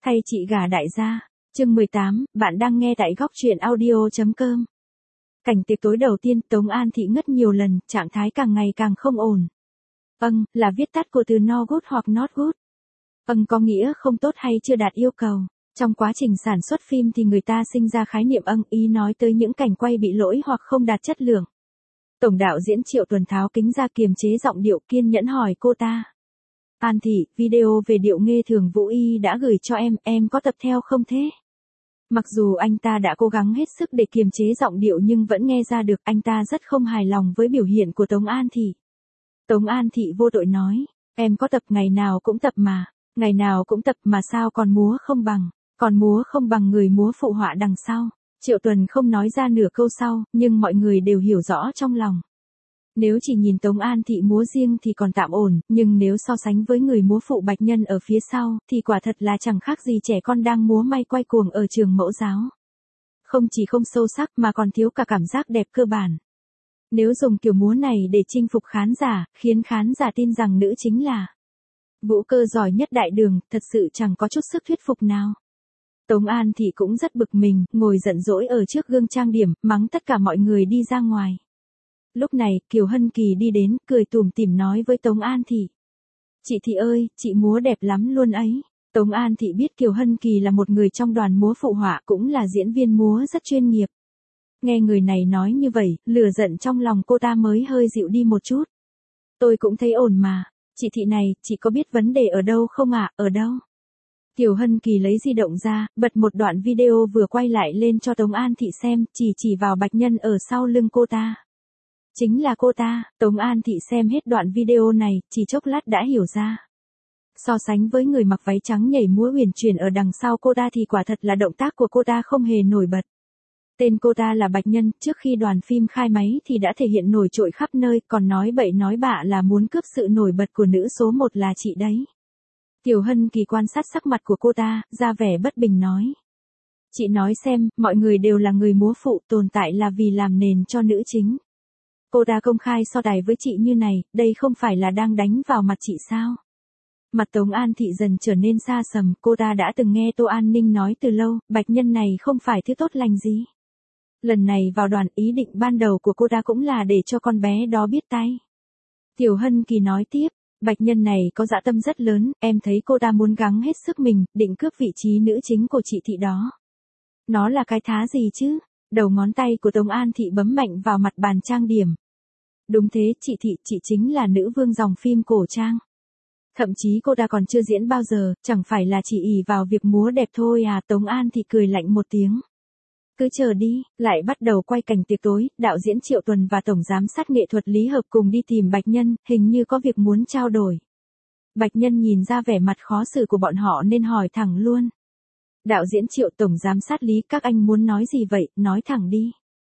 Thay chị gả đại gia. Chương 18, bạn đang nghe tại góc truyện audio.com. Cảnh tiệc tối đầu tiên, Tống An Thị ngất nhiều lần, trạng thái càng ngày càng không ổn. Là viết tắt của từ no good hoặc not good. Có nghĩa không tốt hay chưa đạt yêu cầu. Trong quá trình sản xuất phim thì người ta sinh ra khái niệm ý nói tới những cảnh quay bị lỗi hoặc không đạt chất lượng. Tổng đạo diễn Triệu Tuần tháo kính ra kiềm chế giọng điệu, kiên nhẫn hỏi cô ta. An Thị, video về điệu nghe thường Vũ Y đã gửi cho em có tập theo không thế? Mặc dù anh ta đã cố gắng hết sức để kiềm chế giọng điệu nhưng vẫn nghe ra được anh ta rất không hài lòng với biểu hiện của Tống An Thị. Tống An Thị vô tội nói, em có tập, ngày nào cũng tập mà, ngày nào cũng tập mà sao còn múa không bằng người múa phụ họa đằng sau. Triệu Tuần không nói ra nửa câu sau, nhưng mọi người đều hiểu rõ trong lòng. Nếu chỉ nhìn Tống An Thị múa riêng thì còn tạm ổn, nhưng nếu so sánh với người múa phụ Bạch Nhân ở phía sau, thì quả thật là chẳng khác gì trẻ con đang múa may quay cuồng ở trường mẫu giáo. Không chỉ không sâu sắc mà còn thiếu cả cảm giác đẹp cơ bản. Nếu dùng kiểu múa này để chinh phục khán giả, khiến khán giả tin rằng nữ chính là vũ cơ giỏi nhất đại đường, thật sự chẳng có chút sức thuyết phục nào. Tống An Thị cũng rất bực mình, ngồi giận dỗi ở trước gương trang điểm, mắng tất cả mọi người đi ra ngoài. Lúc này, Kiều Hân Kỳ đi đến, cười tủm tỉm nói với Tống An Thị. Chị Thị ơi, chị múa đẹp lắm luôn ấy. Tống An Thị biết Kiều Hân Kỳ là một người trong đoàn múa phụ họa, cũng là diễn viên múa rất chuyên nghiệp. Nghe người này nói như vậy, lửa giận trong lòng cô ta mới hơi dịu đi một chút. Tôi cũng thấy ổn mà. Chị Thị này, chị có biết vấn đề ở đâu không ạ? Ở đâu? Kiều Hân Kỳ lấy di động ra, bật một đoạn video vừa quay lại lên cho Tống An Thị xem, chỉ vào Bạch Nhân ở sau lưng cô ta. Chính là cô ta. Tống An Thị xem hết đoạn video này, chỉ chốc lát đã hiểu ra. So sánh với người mặc váy trắng nhảy múa huyền chuyển ở đằng sau cô ta thì quả thật là động tác của cô ta không hề nổi bật. Tên cô ta là Bạch Nhân, trước khi đoàn phim khai máy thì đã thể hiện nổi trội khắp nơi, còn nói bậy nói bạ là muốn cướp sự nổi bật của nữ số 1 là chị đấy. Kiều Hân Kỳ quan sát sắc mặt của cô ta, ra vẻ bất bình nói. Chị nói xem, mọi người đều là người múa phụ, tồn tại là vì làm nền cho nữ chính. Cô ta công khai so tài với chị như này, đây không phải là đang đánh vào mặt chị sao? Mặt Tống An Thị dần trở nên xa sầm, cô ta đã từng nghe Tô An Ninh nói từ lâu, Bạch Nhân này không phải thứ tốt lành gì. Lần này vào đoàn, ý định ban đầu của cô ta cũng là để cho con bé đó biết tay. Kiều Hân Kỳ nói tiếp, Bạch Nhân này có dã tâm rất lớn, em thấy cô ta muốn gắng hết sức mình, định cướp vị trí nữ chính của chị Thị đó. Nó là cái thá gì chứ? Đầu ngón tay của Tống An Thị bấm mạnh vào mặt bàn trang điểm. Đúng thế, chị Thị, chị chính là nữ vương dòng phim cổ trang. Thậm chí cô ta còn chưa diễn bao giờ, chẳng phải là chỉ ỷ vào việc múa đẹp thôi à? Tống An Thị cười lạnh một tiếng. Cứ chờ đi, lại bắt đầu quay cảnh tiệc tối, đạo diễn Triệu Tuần và tổng giám sát nghệ thuật Lý Hợp cùng đi tìm Bạch Nhân, hình như có việc muốn trao đổi. Bạch Nhân nhìn ra vẻ mặt khó xử của bọn họ nên hỏi thẳng luôn. Đạo diễn Triệu, tổng giám sát Lý, các anh muốn nói gì vậy, nói thẳng đi.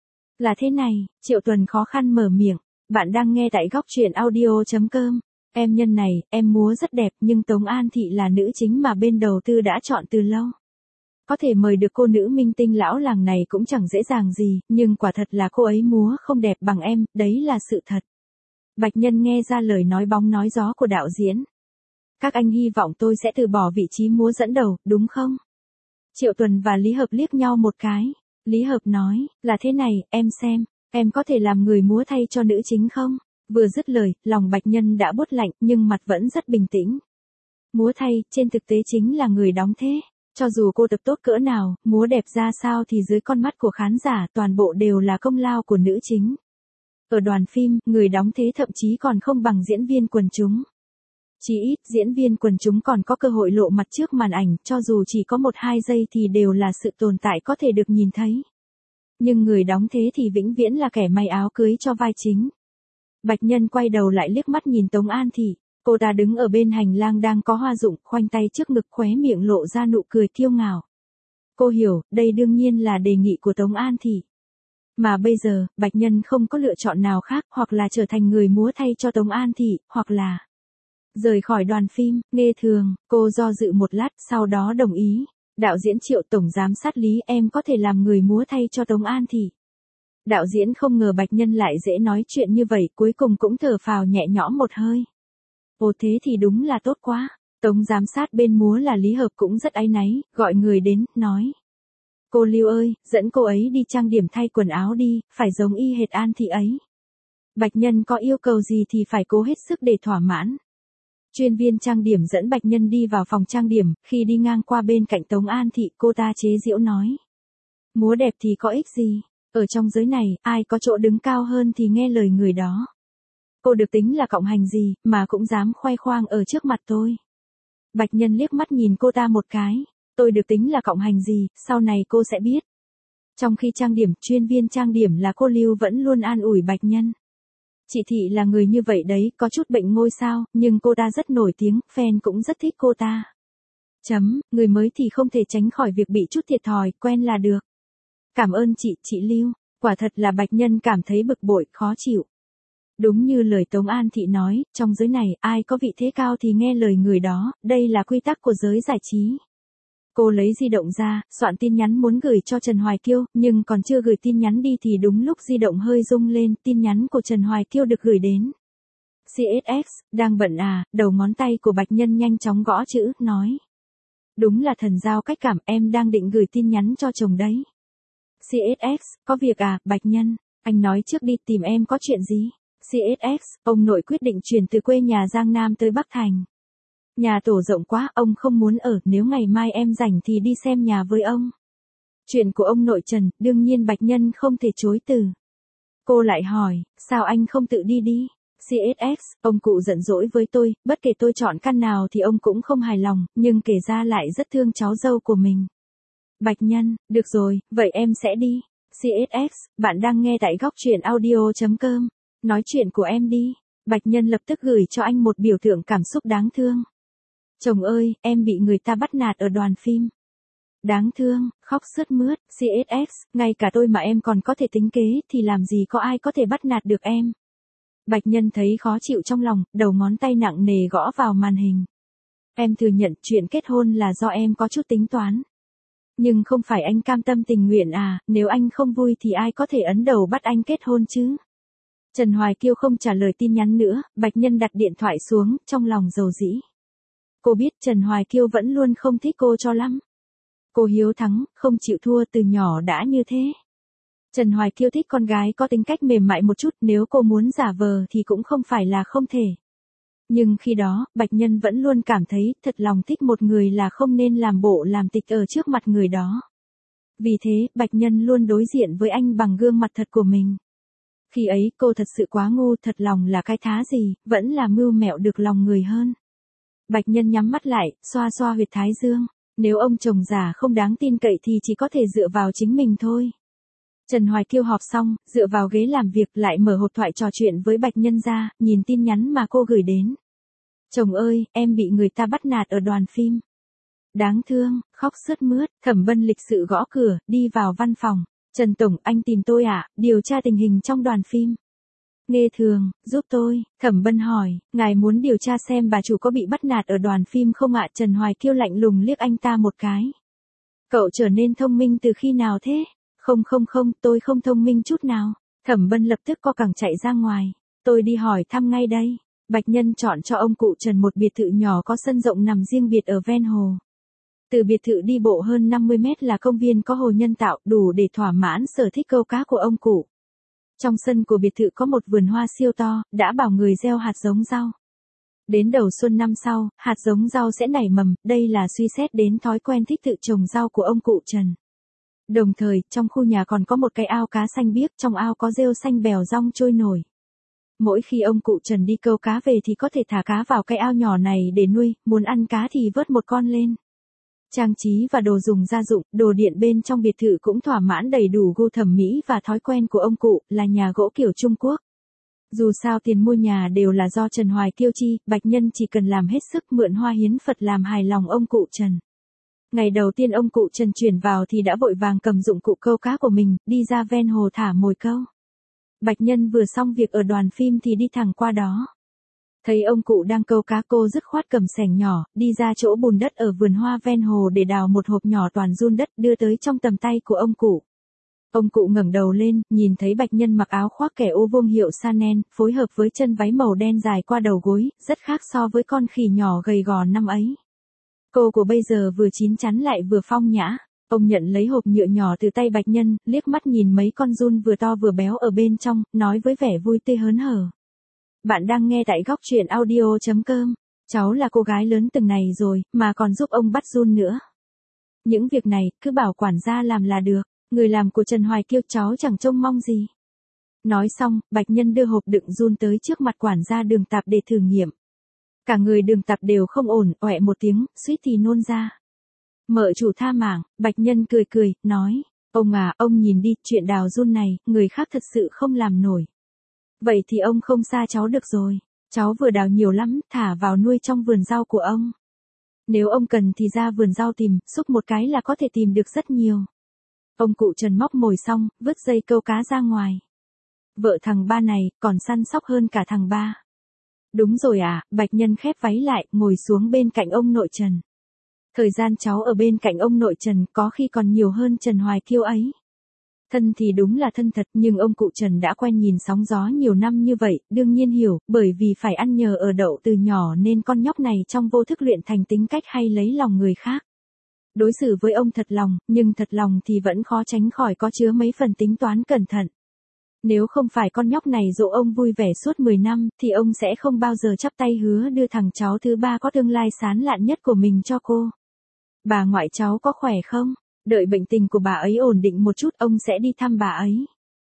Là thế này, Triệu Tuần khó khăn mở miệng, bạn đang nghe tại góc truyện audio.com. Em Nhân này, em múa rất đẹp nhưng Tống An Thị là nữ chính mà bên đầu tư đã chọn từ lâu. Có thể mời được cô nữ minh tinh lão làng này cũng chẳng dễ dàng gì, nhưng quả thật là cô ấy múa không đẹp bằng em, đấy là sự thật. Bạch Nhân nghe ra lời nói bóng nói gió của đạo diễn. Các anh hy vọng tôi sẽ từ bỏ vị trí múa dẫn đầu, đúng không? Triệu Tuần và Lý Hợp liếc nhau một cái. Lý Hợp nói, là thế này, em xem, em có thể làm người múa thay cho nữ chính không? Vừa dứt lời, lòng Bạch Nhân đã buốt lạnh, nhưng mặt vẫn rất bình tĩnh. Múa thay, trên thực tế chính là người đóng thế. Cho dù cô tập tốt cỡ nào, múa đẹp ra sao thì dưới con mắt của khán giả toàn bộ đều là công lao của nữ chính. Ở đoàn phim, người đóng thế thậm chí còn không bằng diễn viên quần chúng. Chỉ ít, diễn viên quần chúng còn có cơ hội lộ mặt trước màn ảnh, cho dù chỉ có 1-2 giây thì đều là sự tồn tại có thể được nhìn thấy. Nhưng người đóng thế thì vĩnh viễn là kẻ may áo cưới cho vai chính. Bạch Nhân quay đầu lại liếc mắt nhìn Tống An Thị. Cô ta đứng ở bên hành lang đang có hoa rụng, khoanh tay trước ngực, khóe miệng lộ ra nụ cười kiêu ngạo. Cô hiểu, đây đương nhiên là đề nghị của Tống An Thị. Mà bây giờ, Bạch Nhân không có lựa chọn nào khác, hoặc là trở thành người múa thay cho Tống An Thị, hoặc là rời khỏi đoàn phim. Nghe thường, cô do dự một lát, sau đó đồng ý. Đạo diễn Triệu, tổng giám sát Lý, em có thể làm người múa thay cho Tống An Thị. Đạo diễn không ngờ Bạch Nhân lại dễ nói chuyện như vậy, cuối cùng cũng thở phào nhẹ nhõm một hơi. Ồ, thế thì đúng là tốt quá. Tống giám sát bên múa là Lý Hợp cũng rất áy náy, gọi người đến, nói. Cô Lưu ơi, dẫn cô ấy đi trang điểm thay quần áo đi, phải giống y hệt An Thị ấy. Bạch Nhân có yêu cầu gì thì phải cố hết sức để thỏa mãn. Chuyên viên trang điểm dẫn Bạch Nhân đi vào phòng trang điểm, khi đi ngang qua bên cạnh Tống An Thị cô ta chế giễu nói. Múa đẹp thì có ích gì, ở trong giới này, ai có chỗ đứng cao hơn thì nghe lời người đó. Cô được tính là cộng hành gì, mà cũng dám khoe khoang ở trước mặt tôi. Bạch Nhân liếc mắt nhìn cô ta một cái, tôi được tính là cộng hành gì, sau này cô sẽ biết. Trong khi trang điểm, chuyên viên trang điểm là cô Lưu vẫn luôn an ủi Bạch Nhân. Chị Thị là người như vậy đấy, có chút bệnh ngôi sao, nhưng cô ta rất nổi tiếng, fan cũng rất thích cô ta. Người mới thì không thể tránh khỏi việc bị chút thiệt thòi, quen là được. Cảm ơn chị Lưu, quả thật là Bạch Nhân cảm thấy bực bội, khó chịu. Đúng như lời Tống An Thị nói, trong giới này, ai có vị thế cao thì nghe lời người đó, đây là quy tắc của giới giải trí. Cô lấy di động ra, soạn tin nhắn muốn gửi cho Trần Hoài Kiêu, nhưng còn chưa gửi tin nhắn đi thì đúng lúc di động hơi rung lên, tin nhắn của Trần Hoài Kiêu được gửi đến. CSX, đang bận à, đầu ngón tay của Bạch Nhân nhanh chóng gõ chữ, nói. Đúng là thần giao cách cảm, em đang định gửi tin nhắn cho chồng đấy. CSX, có việc à, Bạch Nhân, anh nói trước đi, tìm em có chuyện gì? CSX, ông nội quyết định chuyển từ quê nhà Giang Nam tới Bắc Thành. Nhà tổ rộng quá, ông không muốn ở, nếu ngày mai em rảnh thì đi xem nhà với ông. Chuyện của ông nội Trần, đương nhiên Bạch Nhân không thể chối từ. Cô lại hỏi, sao anh không tự đi đi? CSX, ông cụ giận dỗi với tôi, bất kể tôi chọn căn nào thì ông cũng không hài lòng, nhưng kể ra lại rất thương cháu dâu của mình. Bạch Nhân, được rồi, vậy em sẽ đi. CSX, bạn đang nghe tại góc truyện audio.com. Nói chuyện của em đi. Bạch Nhân lập tức gửi cho anh một biểu tượng cảm xúc đáng thương. Chồng ơi, em bị người ta bắt nạt ở đoàn phim. Đáng thương, khóc sướt mướt, CSX, ngay cả tôi mà em còn có thể tính kế thì làm gì có ai có thể bắt nạt được em. Bạch Nhân thấy khó chịu trong lòng, đầu ngón tay nặng nề gõ vào màn hình. Em thừa nhận chuyện kết hôn là do em có chút tính toán. Nhưng không phải anh cam tâm tình nguyện à, nếu anh không vui thì ai có thể ấn đầu bắt anh kết hôn chứ. Trần Hoài Kiêu không trả lời tin nhắn nữa, Bạch Nhân đặt điện thoại xuống, trong lòng dầu dĩ. Cô biết Trần Hoài Kiêu vẫn luôn không thích cô cho lắm. Cô hiếu thắng, không chịu thua từ nhỏ đã như thế. Trần Hoài Kiêu thích con gái có tính cách mềm mại một chút, nếu cô muốn giả vờ thì cũng không phải là không thể. Nhưng khi đó, Bạch Nhân vẫn luôn cảm thấy thật lòng thích một người là không nên làm bộ làm tịch ở trước mặt người đó. Vì thế, Bạch Nhân luôn đối diện với anh bằng gương mặt thật của mình. Khi ấy cô thật sự quá ngu, thật lòng là cái thá gì, vẫn là mưu mẹo được lòng người hơn. Bạch Nhân nhắm mắt lại, xoa xoa huyệt thái dương. Nếu ông chồng già không đáng tin cậy thì chỉ có thể dựa vào chính mình thôi. Trần Hoài Kiêu họp xong, dựa vào ghế làm việc lại mở hộp thoại trò chuyện với Bạch Nhân ra, nhìn tin nhắn mà cô gửi đến. Chồng ơi, em bị người ta bắt nạt ở đoàn phim. Đáng thương, khóc sướt mướt, Thẩm Bân lịch sự gõ cửa, đi vào văn phòng. Trần Tổng, anh tìm tôi ạ, điều tra tình hình trong đoàn phim. Nghe thường, giúp tôi, Thẩm Bân hỏi, ngài muốn điều tra xem bà chủ có bị bắt nạt ở đoàn phim không ạ? Trần Hoài Kiêu lạnh lùng liếc anh ta một cái. Cậu trở nên thông minh từ khi nào thế? Không, tôi không thông minh chút nào. Thẩm Bân lập tức co cẳng chạy ra ngoài. Tôi đi hỏi thăm ngay đây. Bạch Nhân chọn cho ông cụ Trần một biệt thự nhỏ có sân rộng nằm riêng biệt ở ven hồ. Từ biệt thự đi bộ hơn 50 mét là công viên có hồ nhân tạo, đủ để thỏa mãn sở thích câu cá của ông cụ. Trong sân của biệt thự có một vườn hoa siêu to, đã bảo người gieo hạt giống rau. Đến đầu xuân năm sau, hạt giống rau sẽ nảy mầm, đây là suy xét đến thói quen thích tự trồng rau của ông cụ Trần. Đồng thời, trong khu nhà còn có một cái ao cá xanh biếc, trong ao có rêu xanh bèo rong trôi nổi. Mỗi khi ông cụ Trần đi câu cá về thì có thể thả cá vào cái ao nhỏ này để nuôi, muốn ăn cá thì vớt một con lên. Trang trí và đồ dùng gia dụng, đồ điện bên trong biệt thự cũng thỏa mãn đầy đủ gu thẩm mỹ và thói quen của ông cụ, là nhà gỗ kiểu Trung Quốc. Dù sao tiền mua nhà đều là do Trần Hoài Kiêu chi, Bạch Nhân chỉ cần làm hết sức mượn hoa hiến Phật làm hài lòng ông cụ Trần. Ngày đầu tiên ông cụ Trần chuyển vào thì đã vội vàng cầm dụng cụ câu cá của mình, đi ra ven hồ thả mồi câu. Bạch Nhân vừa xong việc ở đoàn phim thì đi thẳng qua đó. Thấy ông cụ đang câu cá, cô dứt khoát cầm xẻng nhỏ, đi ra chỗ bùn đất ở vườn hoa ven hồ để đào một hộp nhỏ toàn giun đất đưa tới trong tầm tay của ông cụ. Ông cụ ngẩng đầu lên, nhìn thấy Bạch Nhân mặc áo khoác kẻ ô vuông hiệu Chanel, phối hợp với chân váy màu đen dài qua đầu gối, rất khác so với con khỉ nhỏ gầy gò năm ấy. Cô của bây giờ vừa chín chắn lại vừa phong nhã. Ông nhận lấy hộp nhựa nhỏ từ tay Bạch Nhân, liếc mắt nhìn mấy con giun vừa to vừa béo ở bên trong, nói với vẻ vui tươi hớn hở. Bạn đang nghe tại góc truyện audio.com. Cháu là cô gái lớn từng này rồi, mà còn giúp ông bắt giun nữa. Những việc này, cứ bảo quản gia làm là được. Người làm của Trần Hoài Kiêu cháu chẳng trông mong gì. Nói xong, Bạch Nhân đưa hộp đựng giun tới trước mặt quản gia Đường Tạp để thử nghiệm. Cả người Đường Tạp đều không ổn, oẹ một tiếng, suýt thì nôn ra. Mợ chủ tha mạng, Bạch Nhân cười, nói, ông à, ông nhìn đi, chuyện đào giun này, người khác thật sự không làm nổi. Vậy thì ông không xa cháu được rồi, cháu vừa đào nhiều lắm, thả vào nuôi trong vườn rau của ông. Nếu ông cần thì ra vườn rau tìm, xúc một cái là có thể tìm được rất nhiều. Ông cụ Trần móc mồi xong, vứt dây câu cá ra ngoài. Vợ thằng ba này, còn săn sóc hơn cả thằng ba. Đúng rồi à, Bạch Nhân khép váy lại, ngồi xuống bên cạnh ông nội Trần. Thời gian cháu ở bên cạnh ông nội Trần có khi còn nhiều hơn Trần Hoài Kiêu ấy. Thân thì đúng là thân thật, nhưng ông cụ Trần đã quen nhìn sóng gió nhiều năm như vậy, đương nhiên hiểu, bởi vì phải ăn nhờ ở đậu từ nhỏ nên con nhóc này trong vô thức luyện thành tính cách hay lấy lòng người khác. Đối xử với ông thật lòng, nhưng thật lòng thì vẫn khó tránh khỏi có chứa mấy phần tính toán cẩn thận. Nếu không phải con nhóc này dỗ ông vui vẻ suốt 10 năm, thì ông sẽ không bao giờ chắp tay hứa đưa thằng cháu thứ ba có tương lai sáng lạn nhất của mình cho cô. Bà ngoại cháu có khỏe không? Đợi bệnh tình của bà ấy ổn định một chút ông sẽ đi thăm bà ấy.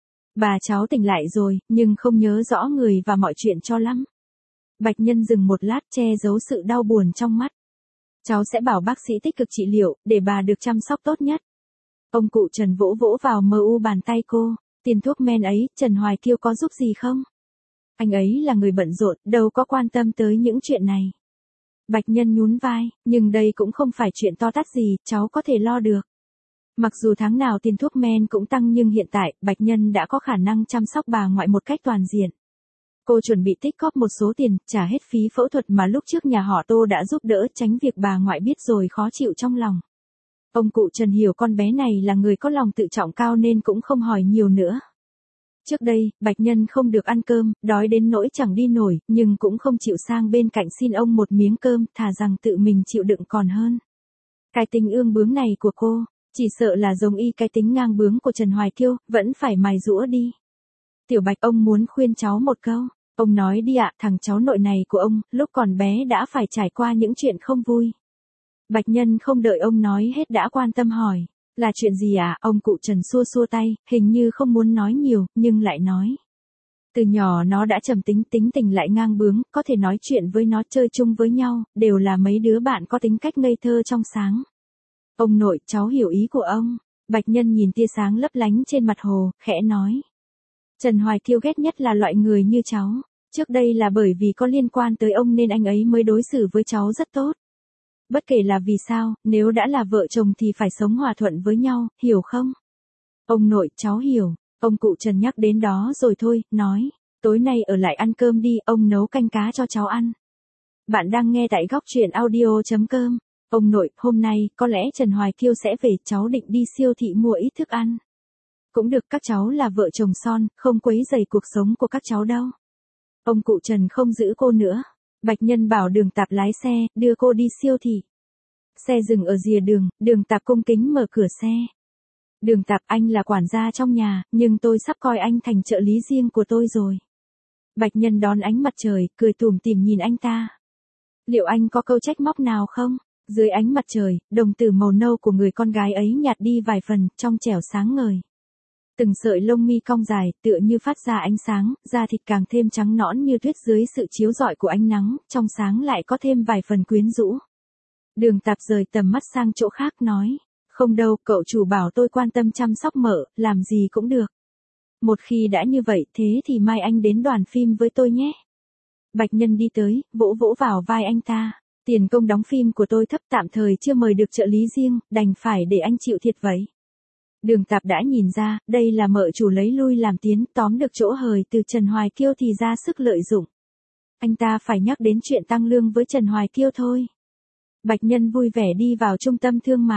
Bà cháu tỉnh lại rồi, nhưng không nhớ rõ người và mọi chuyện cho lắm. Bạch Nhân dừng một lát che giấu sự đau buồn trong mắt. Cháu sẽ bảo bác sĩ tích cực trị liệu, để bà được chăm sóc tốt nhất. Ông cụ Trần vỗ vỗ vào bàn tay cô. Tiền thuốc men ấy, Trần Hoài Kiêu có giúp gì không? Anh ấy là người bận rộn, đâu có quan tâm tới những chuyện này. Bạch Nhân nhún vai, nhưng đây cũng không phải chuyện to tát gì, cháu có thể lo được. Mặc dù tháng nào tiền thuốc men cũng tăng nhưng hiện tại, Bạch Nhân đã có khả năng chăm sóc bà ngoại một cách toàn diện. Cô chuẩn bị tích góp một số tiền, trả hết phí phẫu thuật mà lúc trước nhà họ Tô đã giúp đỡ, tránh việc bà ngoại biết rồi khó chịu trong lòng. Ông cụ Trần hiểu con bé này là người có lòng tự trọng cao nên cũng không hỏi nhiều nữa. Trước đây, Bạch Nhân không được ăn cơm, đói đến nỗi chẳng đi nổi, nhưng cũng không chịu sang bên cạnh xin ông một miếng cơm, thà rằng tự mình chịu đựng còn hơn. Cái tính ương bướng này của cô, chỉ sợ là giống y cái tính ngang bướng của Trần Hoài Kiêu, vẫn phải mài giũa đi. Tiểu Bạch, ông muốn khuyên cháu một câu. Ông nói đi ạ, thằng cháu nội này của ông, lúc còn bé đã phải trải qua những chuyện không vui. Bạch Nhân không đợi ông nói hết đã quan tâm hỏi. Là chuyện gì à? Ông cụ Trần xua xua tay, hình như không muốn nói nhiều, nhưng lại nói. Từ nhỏ nó đã trầm tính, tính tình lại ngang bướng, có thể nói chuyện với nó, chơi chung với nhau, đều là mấy đứa bạn có tính cách ngây thơ trong sáng. Ông nội, cháu hiểu ý của ông. Bạch Nhân nhìn tia sáng lấp lánh trên mặt hồ, khẽ nói. Trần Hoài Kiêu ghét nhất là loại người như cháu. Trước đây là bởi vì có liên quan tới ông nên anh ấy mới đối xử với cháu rất tốt. Bất kể là vì sao, nếu đã là vợ chồng thì phải sống hòa thuận với nhau, hiểu không? Ông nội, cháu hiểu. Ông cụ Trần nhắc đến đó rồi thôi, nói. Tối nay ở lại ăn cơm đi, ông nấu canh cá cho cháu ăn. Bạn đang nghe tại góc truyện audio.com. Ông nội, hôm nay, có lẽ Trần Hoài Kiêu sẽ về, cháu định đi siêu thị mua ít thức ăn. Cũng được, các cháu là vợ chồng son, không quấy rầy cuộc sống của các cháu đâu. Ông cụ Trần không giữ cô nữa. Bạch Nhân bảo Đường Tạp lái xe, đưa cô đi siêu thị. Xe dừng ở rìa đường, Đường Tạp cung kính mở cửa xe. Đường Tạp, anh là quản gia trong nhà, nhưng tôi sắp coi anh thành trợ lý riêng của tôi rồi. Bạch Nhân đón ánh mặt trời, cười tủm tỉm nhìn anh ta. Liệu anh có câu trách móc nào không? Dưới ánh mặt trời, đồng tử màu nâu của người con gái ấy nhạt đi vài phần, trong trẻo sáng ngời. Từng sợi lông mi cong dài, tựa như phát ra ánh sáng, da thịt càng thêm trắng nõn như tuyết dưới sự chiếu rọi của ánh nắng, trong sáng lại có thêm vài phần quyến rũ. Đường Tạp rời tầm mắt sang chỗ khác nói, không đâu, cậu chủ bảo tôi quan tâm chăm sóc mợ, làm gì cũng được. Một khi đã như vậy, thế thì mai anh đến đoàn phim với tôi nhé. Bạch Nhân đi tới, vỗ vỗ vào vai anh ta. Tiền công đóng phim của tôi thấp, tạm thời chưa mời được trợ lý riêng, đành phải để anh chịu thiệt vậy. Đường Tạp đã nhìn ra, đây là mợ chủ lấy lui làm tiến, tóm được chỗ hời từ Trần Hoài Kiêu thì ra sức lợi dụng. Anh ta phải nhắc đến chuyện tăng lương với Trần Hoài Kiêu thôi. Bạch Nhân vui vẻ đi vào trung tâm thương mại.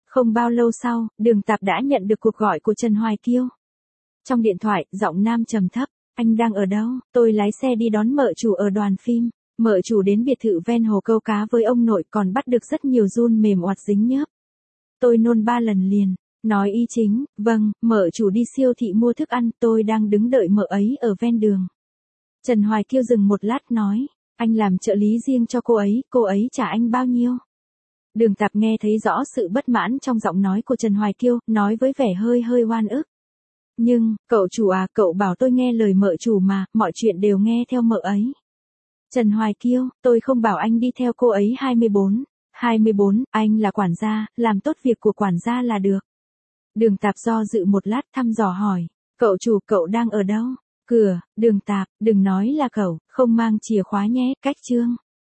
Không bao lâu sau, Đường Tạp đã nhận được cuộc gọi của Trần Hoài Kiêu. Trong điện thoại, giọng nam trầm thấp, anh đang ở đâu? Tôi lái xe đi đón mợ chủ ở đoàn phim. Mợ chủ đến biệt thự ven hồ câu cá với ông nội còn bắt được rất nhiều giun mềm oạt dính nhớp. Tôi nôn 3 lần liền. Nói y chính, vâng, mợ chủ đi siêu thị mua thức ăn, tôi đang đứng đợi mợ ấy ở ven đường. Trần Hoài Kiêu dừng một lát nói, anh làm trợ lý riêng cho cô ấy trả anh bao nhiêu? Đường Tạp nghe thấy rõ sự bất mãn trong giọng nói của Trần Hoài Kiêu, nói với vẻ hơi hơi oan ức. Nhưng, cậu chủ à, cậu bảo tôi nghe lời mợ chủ mà, mọi chuyện đều nghe theo mợ ấy. Trần Hoài Kiêu, tôi không bảo anh đi theo cô ấy 24, anh là quản gia, làm tốt việc của quản gia là được. Đường Tạp do dự một lát thăm dò hỏi, cậu chủ cậu đang ở đâu? Cửa, Đường Tạp, đừng nói là cậu, không mang chìa khóa nhé, cách chương.